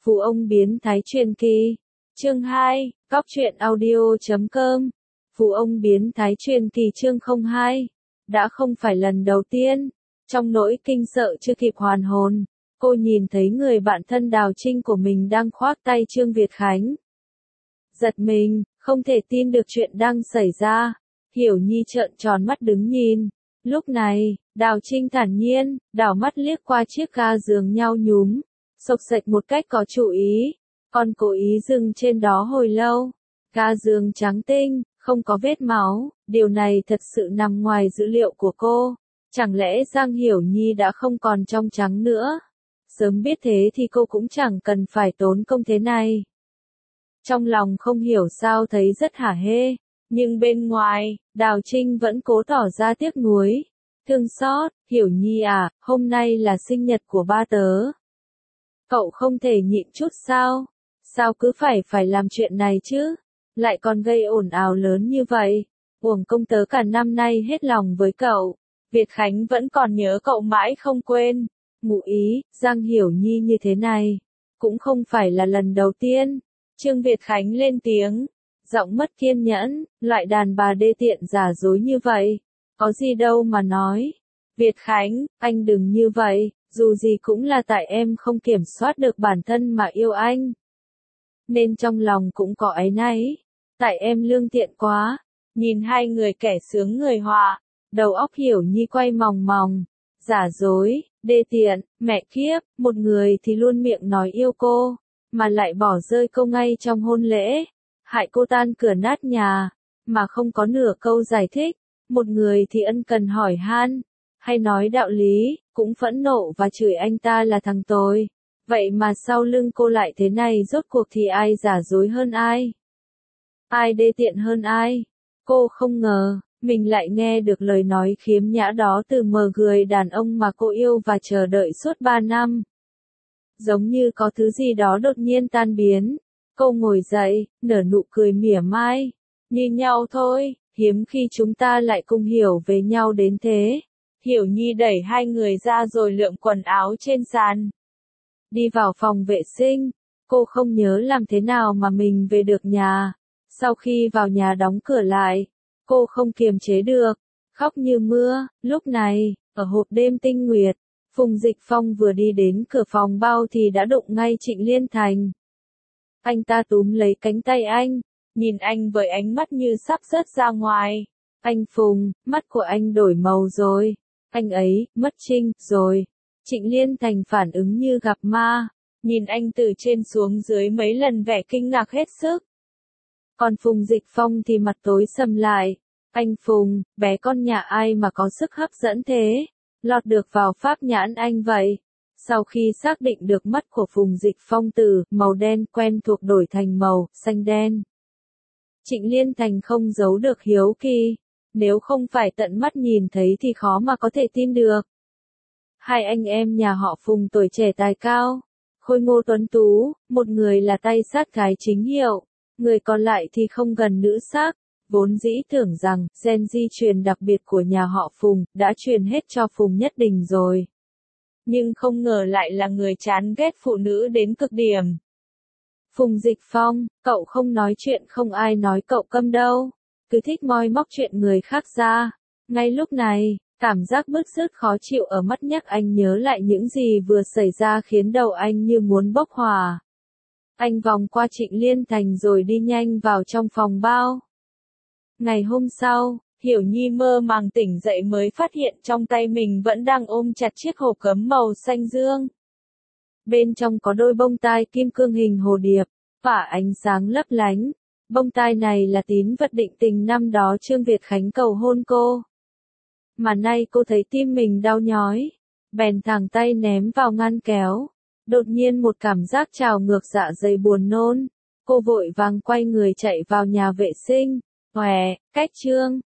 Phú ông biến thái truyền kỳ. Chương 2, Góc truyện audio.com. Phú ông biến thái truyền kỳ chương 02. Đã không phải lần đầu tiên, trong nỗi kinh sợ chưa kịp hoàn hồn, cô nhìn thấy người bạn thân Đào Trinh của mình đang khoác tay Trương Việt Khánh. Giật mình, không thể tin được chuyện đang xảy ra. Hiểu Nhi trợn tròn mắt đứng nhìn. Lúc này, Đào Trinh thản nhiên, đảo mắt liếc qua chiếc ga giường nhau nhúm, xộc xệch một cách có chủ ý, còn cố ý dừng trên đó hồi lâu. Ga giường trắng tinh, không có vết máu, điều này thật sự nằm ngoài dữ liệu của cô. Chẳng lẽ Giang Hiểu Nhi đã không còn trong trắng nữa? Sớm biết thế thì cô cũng chẳng cần phải tốn công thế này. Trong lòng không hiểu sao thấy rất hả hê, nhưng bên ngoài, Đào Trinh vẫn cố tỏ ra tiếc nuối. Thương xót, Hiểu Nhi à, hôm nay là sinh nhật của ba tớ. Cậu không thể nhịn chút sao? Sao cứ phải làm chuyện này chứ? Lại còn gây ồn ào lớn như vậy. Uổng công tớ cả năm nay hết lòng với cậu. Việt Khánh vẫn còn nhớ cậu mãi không quên. Ngụ ý, Giang Hiểu Nhi như thế này, cũng không phải là lần đầu tiên. Trương Việt Khánh lên tiếng, giọng mất kiên nhẫn, loại đàn bà đê tiện giả dối như vậy, có gì đâu mà nói. Việt Khánh, anh đừng như vậy, dù gì cũng là tại em không kiểm soát được bản thân mà yêu anh. Nên trong lòng cũng có áy náy, tại em lương thiện quá. Nhìn hai người kẻ sướng người họa, đầu óc Hiểu Nhi quay mòng mòng. Giả dối, đê tiện, mẹ kiếp, một người thì luôn miệng nói yêu cô, mà lại bỏ rơi cô ngay trong hôn lễ, hại cô tan cửa nát nhà, mà không có nửa câu giải thích. Một người thì ân cần hỏi han, hay nói đạo lý, cũng phẫn nộ và chửi anh ta là thằng tồi. Vậy mà sau lưng cô lại thế này, rốt cuộc thì ai giả dối hơn ai? Ai đê tiện hơn ai? Cô không ngờ, mình lại nghe được lời nói khiếm nhã đó từ người đàn ông mà cô yêu và chờ đợi suốt 3 năm. Giống như có thứ gì đó đột nhiên tan biến. Cô ngồi dậy, nở nụ cười mỉa mai. Như nhau thôi, hiếm khi chúng ta lại cùng hiểu về nhau đến thế. Hiểu Nhi đẩy hai người ra rồi lượm quần áo trên sàn. Đi vào phòng vệ sinh, cô không nhớ làm thế nào mà mình về được nhà. Sau khi vào nhà đóng cửa lại, cô không kiềm chế được, khóc như mưa. Lúc này, ở hộp đêm tinh nguyệt, Phùng Dịch Phong vừa đi đến cửa phòng bao thì đã đụng ngay Trịnh Liên Thành. Anh ta túm lấy cánh tay anh, nhìn anh với ánh mắt như sắp rớt ra ngoài. Anh Phùng, mắt của anh đổi màu rồi. Anh ấy, mất Trinh, rồi. Trịnh Liên Thành phản ứng như gặp ma, nhìn anh từ trên xuống dưới mấy lần vẻ kinh ngạc hết sức. Còn Phùng Dịch Phong thì mặt tối sầm lại. Anh Phùng, bé con nhà ai mà có sức hấp dẫn thế? Lọt được vào pháp nhãn anh vậy. Sau khi xác định được mắt của Phùng Dịch Phong từ màu đen quen thuộc đổi thành màu xanh đen, Trịnh Liên Thành không giấu được hiếu kỳ. Nếu không phải tận mắt nhìn thấy thì khó mà có thể tin được. Hai anh em nhà họ Phùng tuổi trẻ tài cao, khôi ngô tuấn tú, một người là tay sát gái chính hiệu, người còn lại thì không gần nữ sắc. Vốn dĩ tưởng rằng gen di truyền đặc biệt của nhà họ Phùng đã truyền hết cho Phùng Nhất Đình rồi. Nhưng không ngờ lại là người chán ghét phụ nữ đến cực điểm. Phùng Dịch Phong, cậu không nói chuyện không ai nói cậu câm đâu. Cứ thích moi móc chuyện người khác ra. Ngay lúc này, cảm giác bứt rứt khó chịu ở mắt nhắc anh nhớ lại những gì vừa xảy ra khiến đầu anh như muốn bốc hỏa. Anh vòng qua Trịnh Liên Thành rồi đi nhanh vào trong phòng bao. Ngày hôm sau, Hiểu Nhi mơ màng tỉnh dậy mới phát hiện trong tay mình vẫn đang ôm chặt chiếc hộp gấm màu xanh dương. Bên trong có đôi bông tai kim cương hình hồ điệp, và ánh sáng lấp lánh. Bông tai này là tín vật định tình năm đó Trương Việt Khánh cầu hôn cô. Mà nay cô thấy tim mình đau nhói, bèn thẳng tay ném vào ngăn kéo. Đột nhiên một cảm giác trào ngược dạ dày buồn nôn. Cô vội vàng quay người chạy vào nhà vệ sinh. Cách Trương